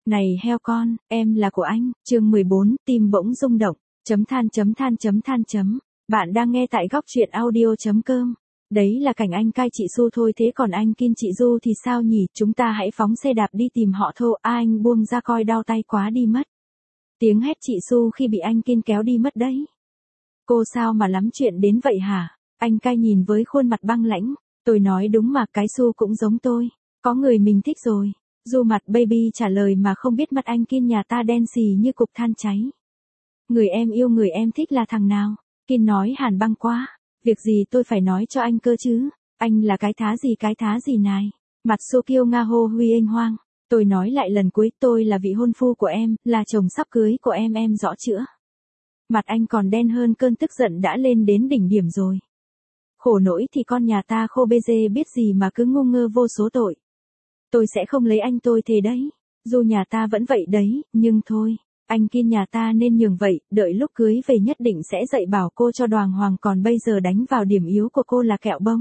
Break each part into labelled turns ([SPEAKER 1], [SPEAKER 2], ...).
[SPEAKER 1] Này heo con, em là của anh, chương 14, tim bỗng rung động, chấm than chấm than chấm than chấm. Bạn đang nghe tại góc truyện audio.com. Đấy là cảnh anh cai chị Su thôi, thế còn anh Kin chị Du thì sao nhỉ? Chúng ta hãy phóng xe đạp đi tìm họ thôi. Anh buông ra coi, đau tay quá đi mất. Tiếng hét chị Su khi bị anh Kin kéo đi mất đấy. Cô sao mà lắm chuyện đến vậy hả? Anh cai nhìn với khuôn mặt băng lãnh. Tôi nói đúng mà, cái Su cũng giống tôi. Có người mình thích rồi. Du mặt baby trả lời mà không biết mặt anh Kin nhà ta đen xì như cục than cháy. Người em yêu, người em thích là thằng nào? Kin nói hàn băng quá. Việc gì tôi phải nói cho anh cơ chứ? Anh là cái thá gì này? Mặt Su kiêu nga hô huy anh hoang. Tôi nói lại lần cuối, tôi là vị hôn phu của em, là chồng sắp cưới của em rõ chữa. Mặt anh còn đen hơn, cơn tức giận đã lên đến đỉnh điểm rồi. Khổ nỗi thì con nhà ta khô bê dê biết gì mà cứ ngu ngơ vô số tội. Tôi sẽ không lấy anh, tôi thề đấy. Dù nhà ta vẫn vậy đấy, nhưng thôi, anh Kin nhà ta nên nhường vậy, đợi lúc cưới về nhất định sẽ dạy bảo cô cho đoàng hoàng, còn bây giờ đánh vào điểm yếu của cô là kẹo bông.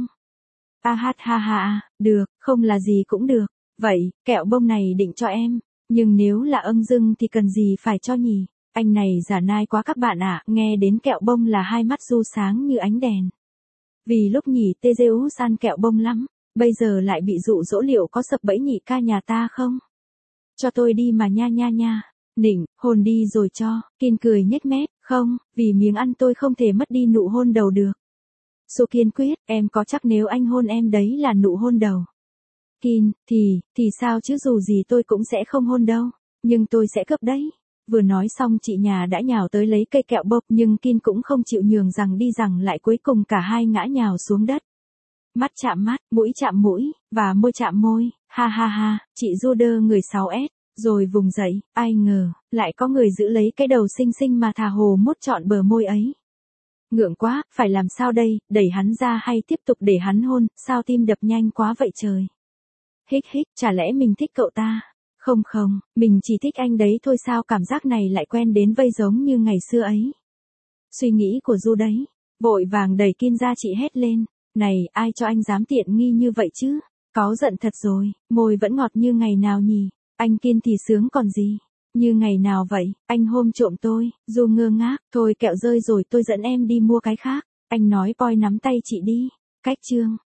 [SPEAKER 1] Được, không là gì cũng được. Vậy, kẹo bông này định cho em, nhưng nếu là âng dưng thì cần gì phải cho nhỉ? Anh này giả nai quá các bạn ạ, nghe đến kẹo bông là hai mắt Du sáng như ánh đèn. Vì lúc nhỉ TGU san kẹo bông lắm. Bây giờ lại bị dụ dỗ, liệu có sập bẫy nhị ca nhà ta không? Cho tôi đi mà nha. Nịnh, hôn đi rồi cho. Kin cười nhếch mép, không, vì miếng ăn tôi không thể mất đi nụ hôn đầu được. Su kiên quyết, em có chắc nếu anh hôn em đấy là nụ hôn đầu? Kin, thì sao chứ, dù gì tôi cũng sẽ không hôn đâu. Nhưng tôi sẽ cướp đấy. Vừa nói xong chị nhà đã nhào tới lấy cây kẹo bông, nhưng Kin cũng không chịu nhường, rằng đi rằng lại cuối cùng cả hai ngã nhào xuống đất. Mắt chạm mắt, mũi chạm mũi, và môi chạm môi, ha, chị Du đơ người 6S, rồi vùng dậy, ai ngờ, lại có người giữ lấy cái đầu xinh xinh mà thà hồ mút trọn bờ môi ấy. Ngượng quá, phải làm sao đây, đẩy hắn ra hay tiếp tục để hắn hôn, sao tim đập nhanh quá vậy trời. Hích, chả lẽ mình thích cậu ta? Không, mình chỉ thích anh đấy thôi, sao cảm giác này lại quen đến vây giống như ngày xưa ấy. Suy nghĩ của Du đấy, vội vàng đẩy Kin ra, chị hét lên. Này, ai cho anh dám tiện nghi như vậy chứ? Có giận thật rồi, môi vẫn ngọt như ngày nào nhỉ? Anh Kin thì sướng còn gì? Như ngày nào vậy? Anh hôm trộm tôi. Du ngơ ngác, thôi kẹo rơi rồi, tôi dẫn em đi mua cái khác. Anh nói, Poi nắm tay chị đi. Cách chương